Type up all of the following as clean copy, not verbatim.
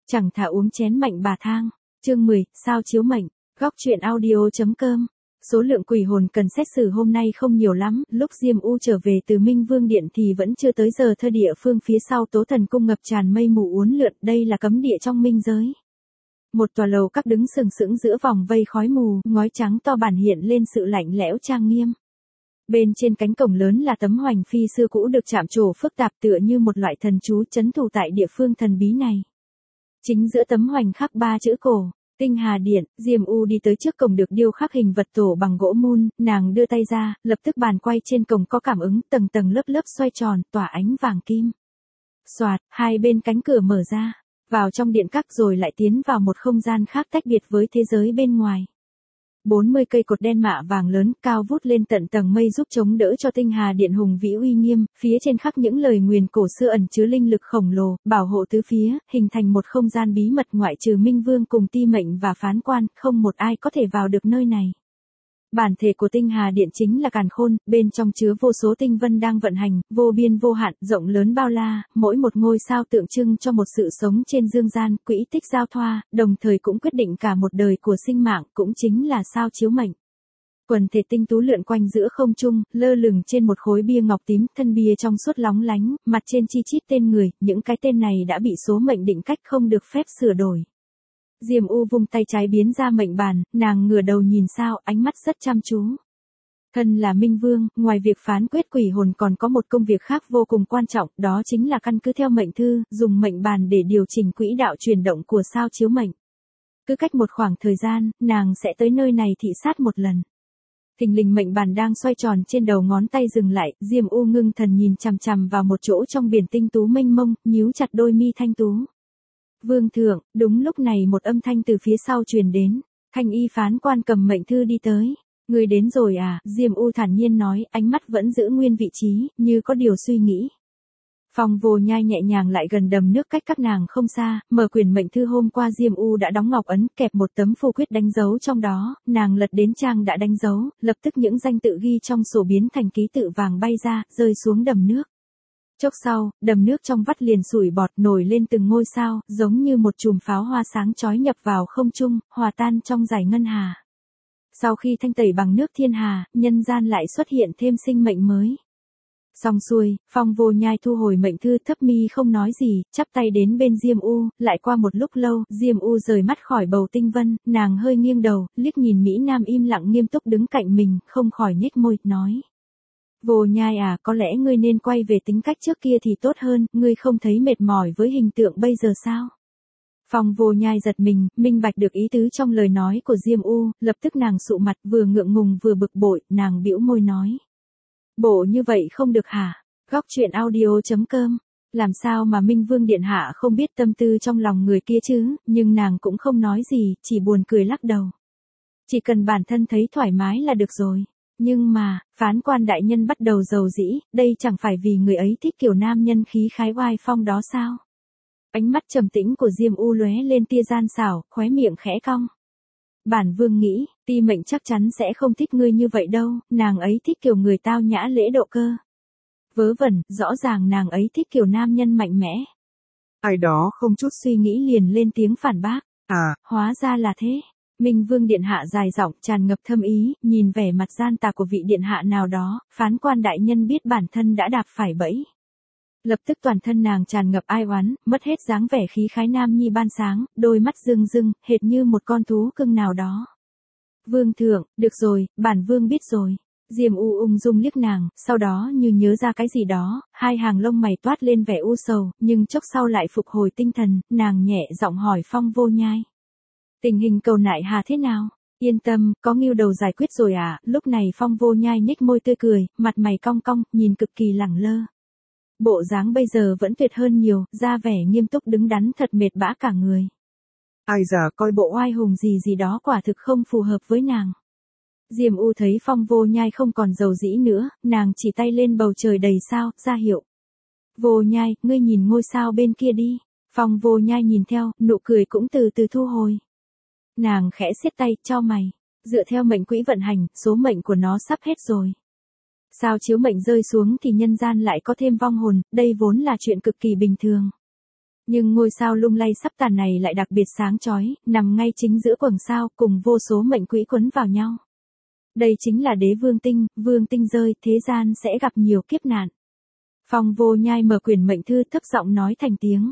Chẳng thà uống chén mệnh bà thang. Chương 10, sao chiếu mệnh. Góc truyện audio.com. Số lượng quỷ hồn cần xét xử hôm nay không nhiều lắm, lúc Diêm U trở về từ Minh Vương Điện thì vẫn chưa tới giờ thơ địa phương phía sau Tố Thần Cung ngập tràn mây mù uốn lượn, đây là cấm địa trong minh giới. Một tòa lầu các đứng sừng sững giữa vòng vây khói mù, ngói trắng to bản hiện lên sự lạnh lẽo trang nghiêm. Bên trên cánh cổng lớn là tấm hoành phi xưa cũ được chạm trổ phức tạp tựa như một loại thần chú trấn thủ tại địa phương thần bí này. Chính giữa tấm hoành khắc 3 chữ cổ, Tinh Hà Điện. Diêm U đi tới trước cổng được điêu khắc hình vật tổ bằng gỗ mun, nàng đưa tay ra, lập tức bàn quay trên cổng có cảm ứng, tầng tầng lớp lớp xoay tròn, tỏa ánh vàng kim. Xoạt, hai bên cánh cửa mở ra, vào trong điện các rồi lại tiến vào một không gian khác tách biệt với thế giới bên ngoài. 40 cây cột đen mạ vàng lớn, cao vút lên tận tầng mây giúp chống đỡ cho Tinh Hà Điện hùng vĩ uy nghiêm, phía trên khắc những lời nguyền cổ xưa ẩn chứa linh lực khổng lồ, bảo hộ tứ phía, hình thành một không gian bí mật ngoại trừ Minh Vương cùng Ti Mệnh và Phán Quan, không một ai có thể vào được nơi này. Bản thể của Tinh Hà Điện chính là càn khôn, bên trong chứa vô số tinh vân đang vận hành, vô biên vô hạn, rộng lớn bao la, mỗi một ngôi sao tượng trưng cho một sự sống trên dương gian, quỹ tích giao thoa, đồng thời cũng quyết định cả một đời của sinh mạng, cũng chính là sao chiếu mệnh. Quần thể tinh tú lượn quanh giữa không trung, lơ lửng trên một khối bia ngọc tím, thân bia trong suốt lóng lánh, mặt trên chi chít tên người, những cái tên này đã bị số mệnh định cách không được phép sửa đổi. Diêm U vung tay trái biến ra mệnh bàn, nàng ngửa đầu nhìn sao, ánh mắt rất chăm chú. Thân là Minh Vương, ngoài việc phán quyết quỷ hồn còn có một công việc khác vô cùng quan trọng, đó chính là căn cứ theo mệnh thư, dùng mệnh bàn để điều chỉnh quỹ đạo chuyển động của sao chiếu mệnh. Cứ cách một khoảng thời gian, nàng sẽ tới nơi này thị sát một lần. Thình lình mệnh bàn đang xoay tròn trên đầu ngón tay dừng lại, Diêm U ngưng thần nhìn chằm chằm vào một chỗ trong biển tinh tú mênh mông, nhíu chặt đôi mi thanh tú. Vương thượng, đúng lúc này một âm thanh từ phía sau truyền đến. Thanh y Phán Quan cầm mệnh thư đi tới. Người đến rồi à? Diêm U thản nhiên nói, ánh mắt vẫn giữ nguyên vị trí, như có điều suy nghĩ. Phong Vô Nhai nhẹ nhàng lại gần đầm nước cách các nàng không xa, mở quyển mệnh thư hôm qua Diêm U đã đóng ngọc ấn, kẹp một tấm phù quyết đánh dấu trong đó, nàng lật đến trang đã đánh dấu, lập tức những danh tự ghi trong sổ biến thành ký tự vàng bay ra, rơi xuống đầm nước. Chốc sau, đầm nước trong vắt liền sủi bọt nổi lên từng ngôi sao, giống như một chùm pháo hoa sáng chói nhập vào không trung, hòa tan trong dải ngân hà. Sau khi thanh tẩy bằng nước thiên hà, nhân gian lại xuất hiện thêm sinh mệnh mới. Xong xuôi, Phong Vô Nhai thu hồi mệnh thư, thấp mi không nói gì, chắp tay đến bên Diêm U, lại qua một lúc lâu, Diêm U rời mắt khỏi bầu tinh vân, nàng hơi nghiêng đầu, liếc nhìn Mỹ Nam im lặng nghiêm túc đứng cạnh mình, không khỏi nhếch môi, nói. Vô Nhai à, có lẽ ngươi nên quay về tính cách trước kia thì tốt hơn, ngươi không thấy mệt mỏi với hình tượng bây giờ sao? Phong Vô Nhai giật mình, minh bạch được ý tứ trong lời nói của Diêm U, lập tức nàng sụ mặt, vừa ngượng ngùng vừa bực bội, nàng bĩu môi nói. Bộ như vậy không được hả? Góc truyện audio.com. Làm sao mà Minh Vương Điện Hạ không biết tâm tư trong lòng người kia chứ, nhưng nàng cũng không nói gì, chỉ buồn cười lắc đầu. Chỉ cần bản thân thấy thoải mái là được rồi. Nhưng mà, Phán Quan đại nhân bắt đầu dầu dĩ, đây chẳng phải vì người ấy thích kiểu nam nhân khí khái oai phong đó sao? Ánh mắt trầm tĩnh của Diêm U lóe lên tia gian xảo, khóe miệng khẽ cong. Bản Vương nghĩ, Ti Mệnh chắc chắn sẽ không thích ngươi như vậy đâu, nàng ấy thích kiểu người tao nhã lễ độ cơ. Vớ vẩn, rõ ràng nàng ấy thích kiểu nam nhân mạnh mẽ. Ai đó không chút suy nghĩ liền lên tiếng phản bác. À, hóa ra là thế. Minh Vương Điện Hạ dài giọng tràn ngập thâm ý, nhìn vẻ mặt gian tà của vị Điện Hạ nào đó, Phán Quan đại nhân biết bản thân đã đạp phải bẫy. Lập tức toàn thân nàng tràn ngập ai oán, mất hết dáng vẻ khí khái nam nhi ban sáng, đôi mắt rưng rưng, hệt như một con thú cưng nào đó. Vương thượng, được rồi, bản Vương biết rồi. Diêm U ung dung liếc nàng, sau đó như nhớ ra cái gì đó, hai hàng lông mày toát lên vẻ u sầu, nhưng chốc sau lại phục hồi tinh thần, nàng nhẹ giọng hỏi Phong Vô Nhai. Tình hình cầu nại hà thế nào? Yên tâm, có Ngưu Đầu giải quyết rồi à? Lúc này Phong Vô Nhai nhếch môi tươi cười, mặt mày cong cong, nhìn cực kỳ lẳng lơ. Bộ dáng bây giờ vẫn tuyệt hơn nhiều, ra vẻ nghiêm túc đứng đắn thật mệt bã cả người. ai già coi Bộ oai hùng gì đó quả thực không phù hợp với nàng. Diêm U thấy Phong Vô Nhai không còn dầu dĩ nữa, nàng chỉ tay lên bầu trời đầy sao, ra hiệu. Vô Nhai, ngươi nhìn ngôi sao bên kia đi. Phong Vô Nhai nhìn theo, nụ cười cũng từ từ thu hồi. Nàng khẽ siết tay, chau mày. Dựa theo mệnh quỹ vận hành, số mệnh của nó sắp hết rồi. Sao chiếu mệnh rơi xuống thì nhân gian lại có thêm vong hồn, đây vốn là chuyện cực kỳ bình thường. Nhưng ngôi sao lung lay sắp tàn này lại đặc biệt sáng chói, nằm ngay chính giữa quầng sao, cùng vô số mệnh quỹ quấn vào nhau. Đây chính là đế vương tinh rơi, thế gian sẽ gặp nhiều kiếp nạn. Phong Vô Nhai mở quyển mệnh thư thấp giọng nói thành tiếng.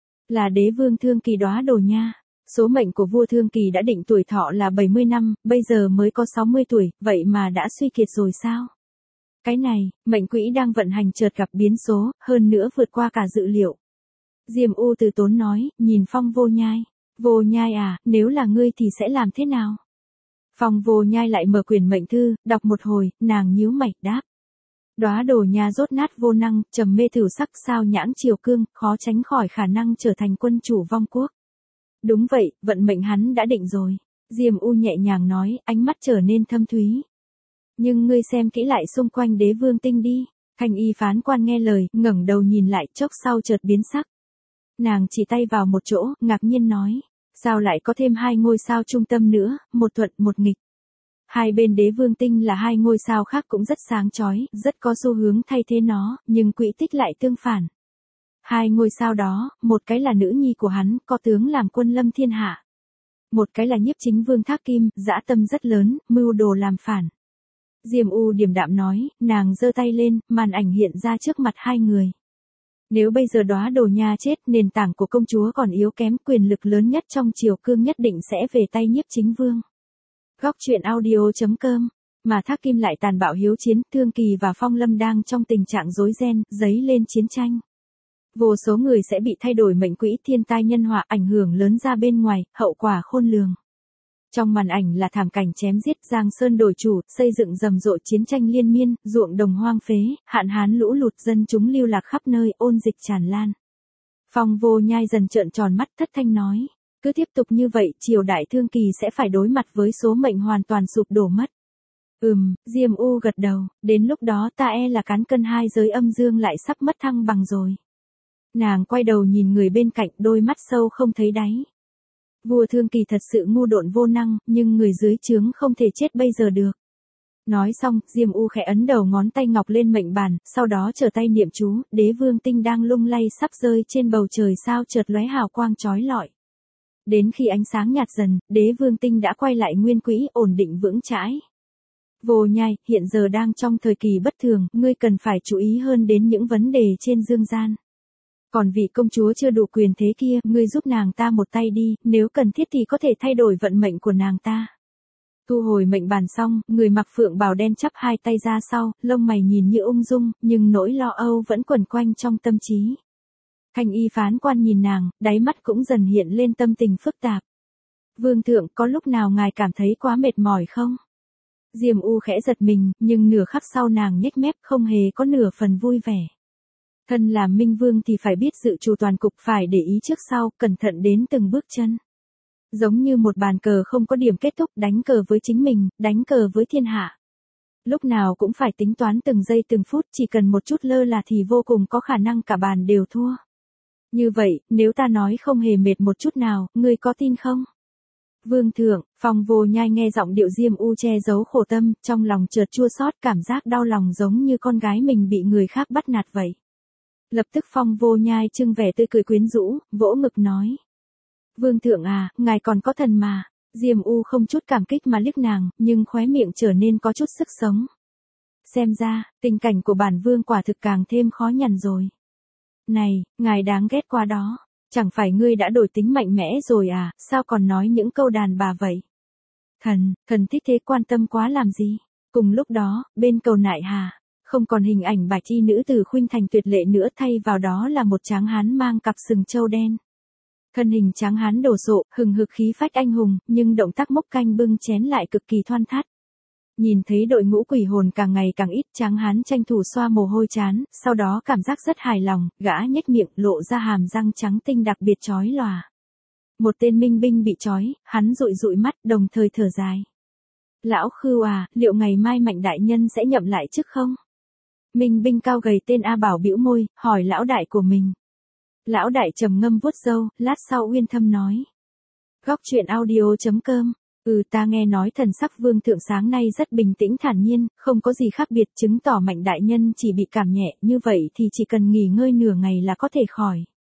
Là đế vương Thương Kỳ Đóa Đồ nha. Số mệnh của vua Thương Kỳ đã định tuổi thọ là 70 năm, bây giờ mới có 60 tuổi, vậy mà đã suy kiệt rồi sao? Cái này, mệnh quỹ đang vận hành chợt gặp biến số, hơn nữa vượt qua cả dự liệu. Diêm U từ tốn nói, nhìn Phong Vô Nhai. Vô Nhai à, nếu là ngươi thì sẽ làm thế nào? Phong Vô Nhai lại mở quyển mệnh thư, đọc một hồi, nàng nhíu mày, đáp. Đóa Đồ nha rốt nát vô năng, trầm mê thửu sắc sao nhãng chiều cương, khó tránh khỏi khả năng trở thành quân chủ vong quốc. Đúng vậy, vận mệnh hắn đã định rồi. Diêm U nhẹ nhàng nói, ánh mắt trở nên thâm thúy. Nhưng ngươi xem kỹ lại xung quanh đế vương tinh đi. Thanh y phán quan nghe lời, ngẩng đầu nhìn lại, chốc sau chợt biến sắc. Nàng chỉ tay vào một chỗ, ngạc nhiên nói. Sao lại có thêm 2 ngôi sao trung tâm nữa, một thuận một nghịch. Hai bên đế vương tinh là 2 ngôi sao khác cũng rất sáng chói, rất có xu hướng thay thế nó, nhưng quỹ tích lại tương phản. 2 ngôi sao đó, một cái là nữ nhi của hắn, có tướng làm quân lâm thiên hạ. Một cái là nhiếp chính vương Thác Kim, dã tâm rất lớn, mưu đồ làm phản. Diêm U điềm đạm nói, nàng giơ tay lên, màn ảnh hiện ra trước mặt 2 người. Nếu bây giờ Đóa Đồ nha chết, nền tảng của công chúa còn yếu kém, quyền lực lớn nhất trong triều cương nhất định sẽ về tay nhiếp chính vương. Góc truyện audio.com. Mà Thác Kim lại tàn bạo hiếu chiến, Thương Kỳ và Phong Lâm đang trong tình trạng rối ren, dấy lên chiến tranh. Vô số người sẽ bị thay đổi mệnh quỹ, thiên tai nhân họa, ảnh hưởng lớn ra bên ngoài, hậu quả khôn lường. Trong màn ảnh là thảm cảnh chém giết, giang sơn đổi chủ, xây dựng rầm rộ chiến tranh liên miên, ruộng đồng hoang phế, hạn hán lũ lụt, dân chúng lưu lạc khắp nơi, ôn dịch tràn lan. Phong Vô Nhai dần trợn tròn mắt, thất thanh nói. Cứ tiếp tục như vậy, triều đại Thương Kỳ sẽ phải đối mặt với số mệnh hoàn toàn sụp đổ mất. Diêm U gật đầu, đến lúc đó ta e là cán cân hai giới âm dương lại sắp mất thăng bằng rồi. Nàng quay đầu nhìn người bên cạnh, đôi mắt sâu không thấy đáy. Vua Thương Kỳ thật sự ngu độn vô năng, nhưng người dưới trướng không thể chết bây giờ được. Nói xong, Diêm U khẽ ấn đầu ngón tay ngọc lên mệnh bàn, sau đó trở tay niệm chú, đế vương tinh đang lung lay sắp rơi trên bầu trời sao chợt lóe hào quang chói lọi. Đến khi ánh sáng nhạt dần, đế vương tinh đã quay lại nguyên quỹ, ổn định vững chãi. Vô Nhai, hiện giờ đang trong thời kỳ bất thường, ngươi cần phải chú ý hơn đến những vấn đề trên dương gian. Còn vị công chúa chưa đủ quyền thế kia, ngươi giúp nàng ta một tay đi, nếu cần thiết thì có thể thay đổi vận mệnh của nàng ta. Thu hồi mệnh bàn xong, người mặc phượng bào đen chắp 2 tay ra sau, lông mày nhìn như ung dung, nhưng nỗi lo âu vẫn quẩn quanh trong tâm trí. Thanh y phán quan nhìn nàng, đáy mắt cũng dần hiện lên tâm tình phức tạp. Vương thượng, có lúc nào ngài cảm thấy quá mệt mỏi không? Diêm U khẽ giật mình, nhưng nửa khắc sau nàng nhếch mép, không hề có nửa phần vui vẻ. Thân là minh vương thì phải biết dự trù toàn cục, phải để ý trước sau, cẩn thận đến từng bước chân. Giống như một bàn cờ không có điểm kết thúc, đánh cờ với chính mình, đánh cờ với thiên hạ. Lúc nào cũng phải tính toán từng giây từng phút, chỉ cần một chút lơ là thì vô cùng có khả năng cả bàn đều thua. Như vậy, nếu ta nói không hề mệt một chút nào, ngươi có tin không? Vương thượng, Phong Vô Nhai nghe giọng điệu Diêm U che giấu khổ tâm, trong lòng chợt chua xót, cảm giác đau lòng giống như con gái mình bị người khác bắt nạt vậy. Lập tức Phong Vô Nhai trưng vẻ tươi cười quyến rũ, vỗ ngực nói. Vương thượng à, ngài còn có thần mà. Diêm U không chút cảm kích mà liếc nàng, nhưng khóe miệng trở nên có chút sức sống. Xem ra, tình cảnh của bản vương quả thực càng thêm khó nhằn rồi. Này, ngài đáng ghét quá đó. Chẳng phải ngươi đã đổi tính mạnh mẽ rồi à, sao còn nói những câu đàn bà vậy? Thần thích thế quan tâm quá làm gì? Cùng lúc đó, bên cầu Nại Hà, không còn hình ảnh bạch y nữ tử khuynh thành tuyệt lệ nữa, thay vào đó là một tráng hán mang cặp sừng trâu đen. Thân hình tráng hán đồ sộ, hừng hực khí phách anh hùng, nhưng động tác múc canh bưng chén lại cực kỳ thoăn thoắt. Nhìn thấy đội ngũ quỷ hồn càng ngày càng ít, tráng hán tranh thủ xoa mồ hôi trán, sau đó cảm giác rất hài lòng, gã nhếch miệng, lộ ra hàm răng trắng tinh đặc biệt chói lòa. Một tên minh binh bị trói, hắn dụi dụi mắt, đồng thời thở dài. Lão Khưu à, liệu ngày mai Mạnh đại nhân sẽ nhậm lại chức không? Minh binh cao gầy tên A Bảo bĩu môi, hỏi lão đại của mình. Lão đại trầm ngâm vuốt râu, lát sau uyên thâm nói. Góc truyện audio.com. Ta nghe nói thần sắc vương thượng sáng nay rất bình tĩnh thản nhiên, không có gì khác biệt, chứng tỏ Mạnh đại nhân chỉ bị cảm nhẹ, như vậy thì chỉ cần nghỉ ngơi nửa ngày là có thể khỏi.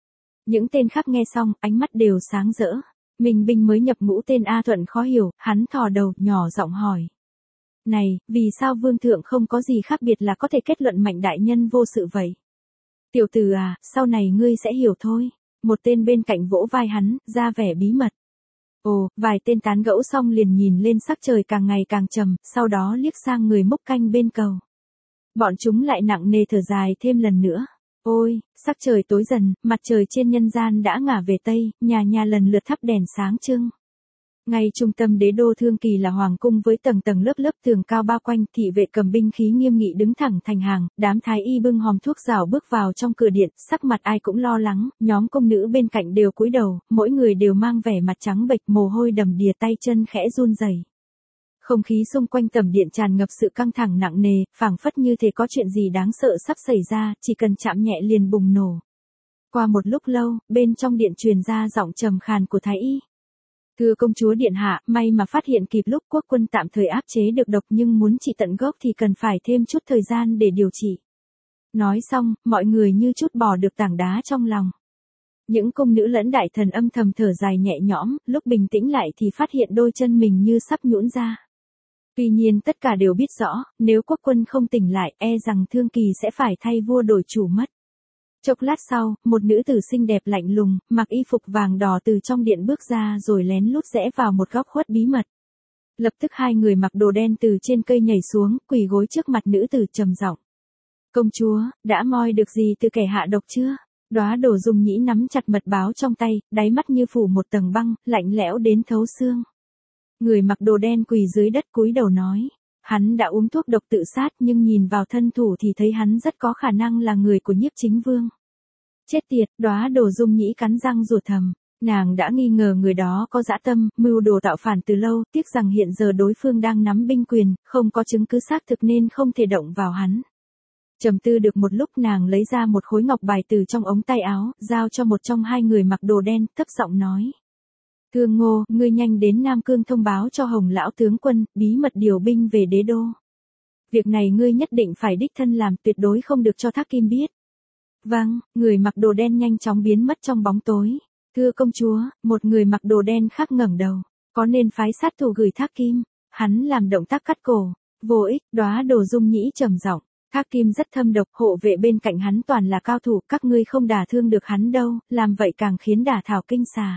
Những tên khác nghe xong, ánh mắt đều sáng rỡ. Minh binh mới nhập ngũ tên A Thuận khó hiểu, hắn thò đầu, nhỏ giọng hỏi. Này, vì sao vương thượng không có gì khác biệt là có thể kết luận Mạnh đại nhân vô sự vậy? Tiểu tử à, sau này ngươi sẽ hiểu thôi. Một tên bên cạnh vỗ vai hắn, ra vẻ bí mật. Ồ, vài tên tán gẫu xong liền nhìn lên sắc trời càng ngày càng trầm, sau đó liếc sang người múc canh bên cầu. Bọn chúng lại nặng nề thở dài thêm lần nữa. Ôi, sắc trời tối dần, mặt trời trên nhân gian đã ngả về tây, nhà nhà lần lượt thắp đèn sáng trưng. Ngay trung tâm đế đô Thương Kỳ là hoàng cung với tầng tầng lớp lớp tường cao bao quanh, thị vệ cầm binh khí nghiêm nghị đứng thẳng thành hàng, đám thái y bưng hòm thuốc rào bước vào trong cửa điện, sắc mặt ai cũng lo lắng, nhóm công nữ bên cạnh đều cúi đầu, mỗi người đều mang vẻ mặt trắng bệch, mồ hôi đầm đìa, tay chân khẽ run rẩy. Không khí xung quanh tầm điện tràn ngập sự căng thẳng nặng nề, phảng phất như thể có chuyện gì đáng sợ sắp xảy ra, chỉ cần chạm nhẹ liền bùng nổ. Qua một lúc lâu, bên trong điện truyền ra giọng trầm khàn của thái y. Thưa công chúa điện hạ, may mà phát hiện kịp lúc, quốc quân tạm thời áp chế được độc nhưng muốn trị tận gốc thì cần phải thêm chút thời gian để điều trị. Nói xong, mọi người như trút bỏ được tảng đá trong lòng. Những cung nữ lẫn đại thần âm thầm thở dài nhẹ nhõm, lúc bình tĩnh lại thì phát hiện đôi chân mình như sắp nhũn ra. Tuy nhiên tất cả đều biết rõ, nếu quốc quân không tỉnh lại, e rằng Thương Kỳ sẽ phải thay vua đổi chủ mất. Chốc lát sau, một nữ tử xinh đẹp lạnh lùng, mặc y phục vàng đỏ từ trong điện bước ra rồi lén lút rẽ vào một góc khuất bí mật. Lập tức hai người mặc đồ đen từ trên cây nhảy xuống, quỳ gối trước mặt nữ tử trầm giọng. Công chúa, đã moi được gì từ kẻ hạ độc chưa? Đóa Đổ Dung Nhĩ nắm chặt mật báo trong tay, đáy mắt như phủ một tầng băng, lạnh lẽo đến thấu xương. Người mặc đồ đen quỳ dưới đất cúi đầu nói. Hắn đã uống thuốc độc tự sát nhưng nhìn vào thân thủ thì thấy hắn rất có khả năng là người của Nhiếp Chính Vương. Chết tiệt, Đóa Đổ Dung Nhĩ cắn răng rủa thầm. Nàng đã nghi ngờ người đó có dã tâm, mưu đồ tạo phản từ lâu, tiếc rằng hiện giờ đối phương đang nắm binh quyền, không có chứng cứ xác thực nên không thể động vào hắn. Trầm tư được một lúc, nàng lấy ra một khối ngọc bài từ trong ống tay áo, giao cho một trong hai người mặc đồ đen, thấp giọng nói. Thương Ngô, ngươi nhanh đến Nam Cương thông báo cho Hồng lão tướng quân, bí mật điều binh về đế đô. Việc này ngươi nhất định phải đích thân làm, tuyệt đối không được cho Thác Kim biết. Vâng, người mặc đồ đen nhanh chóng biến mất trong bóng tối. Thưa công chúa, một người mặc đồ đen khác ngẩng đầu. Có nên phái sát thủ gửi Thác Kim? Hắn làm động tác cắt cổ. Vô ích, Đóa Đổ Dung Nhĩ trầm giọng. Thác Kim rất thâm độc, hộ vệ bên cạnh hắn toàn là cao thủ, các ngươi không đả thương được hắn đâu, làm vậy càng khiến đả thảo kinh xà.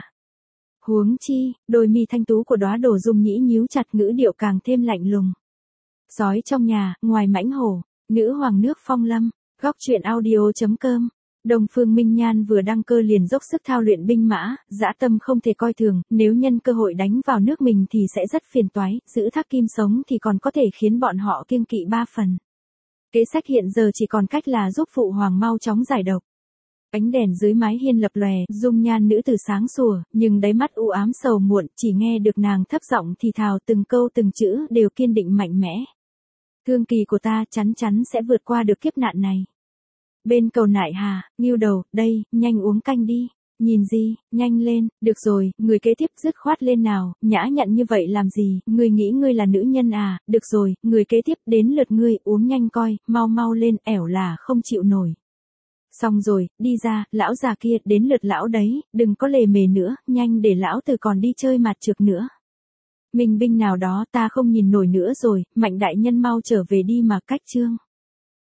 Huống chi, đôi mi thanh tú của Đóa Đổ Dung Nhĩ nhíu chặt, ngữ điệu càng thêm lạnh lùng. Sói trong nhà, ngoài mãnh hổ, nữ hoàng nước Phong Lâm, góc truyện audio.com. Đông Phương Minh Nhan vừa đăng cơ liền dốc sức thao luyện binh mã, dã tâm không thể coi thường, nếu nhân cơ hội đánh vào nước mình thì sẽ rất phiền toái, giữ Thác Kim sống thì còn có thể khiến bọn họ kiêng kỵ 3 phần. Kế sách hiện giờ chỉ còn cách là giúp phụ hoàng mau chóng giải độc. Ánh đèn dưới mái hiên lập lòe, dung nhan nữ tử sáng sủa, nhưng đáy mắt u ám sầu muộn, chỉ nghe được nàng thấp giọng thì thào từng câu từng chữ đều kiên định mạnh mẽ. Thương Kỳ của ta chắn chắn sẽ vượt qua được kiếp nạn này. Bên cầu Nại Hà, Ngưu Đầu, đây, nhanh uống canh đi. Nhìn gì, nhanh lên, được rồi, người kế tiếp dứt khoát lên nào, nhã nhặn như vậy làm gì, ngươi nghĩ ngươi là nữ nhân à, được rồi, người kế tiếp đến lượt ngươi, uống nhanh coi, mau mau lên, ẻo là không chịu nổi. Xong rồi, đi ra, lão già kia, đến lượt lão đấy, đừng có lề mề nữa, nhanh để lão từ còn đi chơi mạt trược nữa. Minh binh nào đó ta không nhìn nổi nữa rồi, Mạnh đại nhân mau trở về đi mà cách chương.